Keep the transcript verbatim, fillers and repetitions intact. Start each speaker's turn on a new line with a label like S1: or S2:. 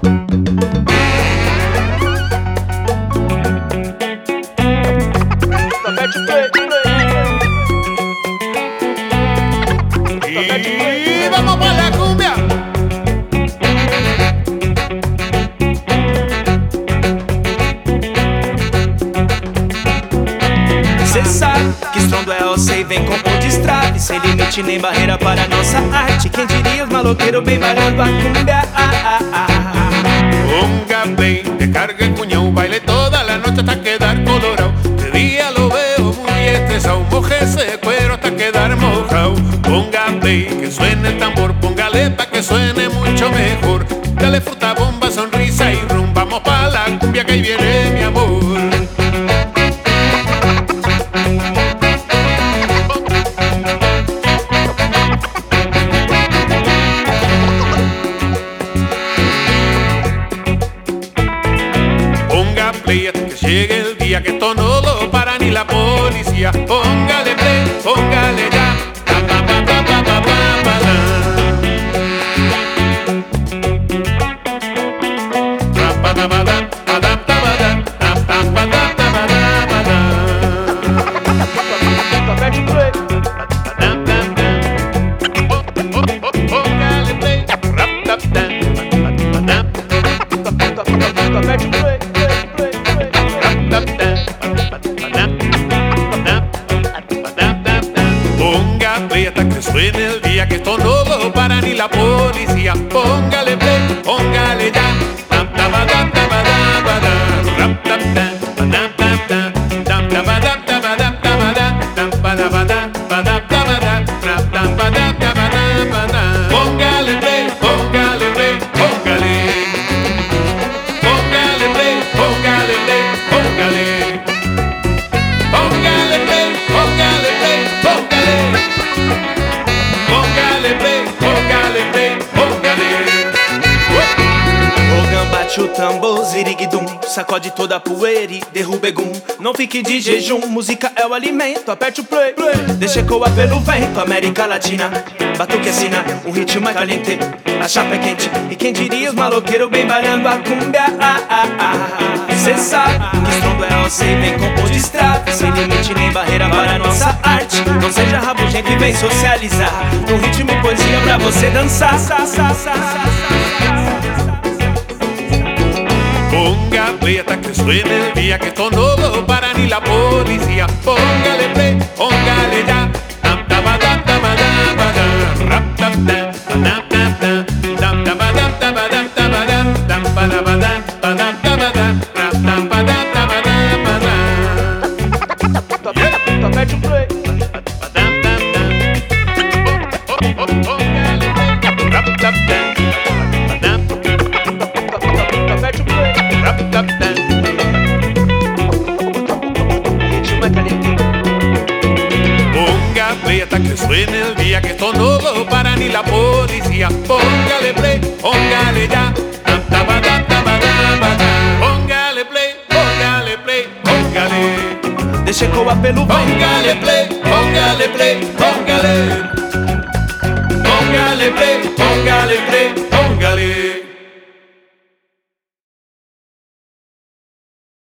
S1: Y vamos para la cumbia.
S2: Cê sabe que estrondo é você e vem com o destrave, sem limite nem barreira para nossa arte. Quem diria os maloqueiros bem bailando a cumbia. Ah, ah, ah.
S1: Ponga play, descarga el cuñado, baile toda la noche hasta quedar colorado. De día lo veo muy estresado, mojese cuero hasta quedar mojado. Ponga play, que suene el tambor, póngale pa' que suene mucho mejor. Dale fruta, bomba, sonrisa y rum, vamos pa' la cumbia que ahí viene mi amor. Play hasta que llegue el día que esto no lo para ni la policía. Póngale play, póngale ya. Pa, pa, pa, pa, pa, pa, pa, pa, da. Pa, pa, da, pa, da, pa, da, pa, da, pa, pa, pa, da, pa, da, pa, da. Póngale play, rap, tap, da, ponga play hasta que suene el día que esto no lo para ni la policía. Póngale play, póngale ya. Póngale play, póngale play, póngale. Póngale play, póngale play, póngale. Póngale play, póngale play, póngale. Póngale play, póngale play, póngale.
S2: O gamba bate o tambor, ziriguidum, sacode toda a poeira e derruba egum. Não fique de jejum, música é o alimento, aperte o play, play. Deixa ecoar pelo vento, América Latina, batuque assina, um ritmo é caliente, a chapa é quente. E quem diria os maloqueiros bem bailando a cumbia. Ah, ah, ah. Cê sabe que estrondo é você e vem com o destrave, sem limite nem barreira para nossa arte. Não seja rabugento e vem socializar, um ritmo e poesia pra você dançar.
S1: Ponga play hasta que suene el día que esto no lo para ni la policía. Póngale play, póngale ya.
S2: Aperte o play.
S1: Ponga play hasta que suene el día que esto no lo para ni la policía. Póngale play, póngale ya. Póngale play, póngale play, póngale.
S2: Deixa ecoar pelo vento.
S1: Póngale play, póngale play, póngale. Póngale play, póngale play, póngale.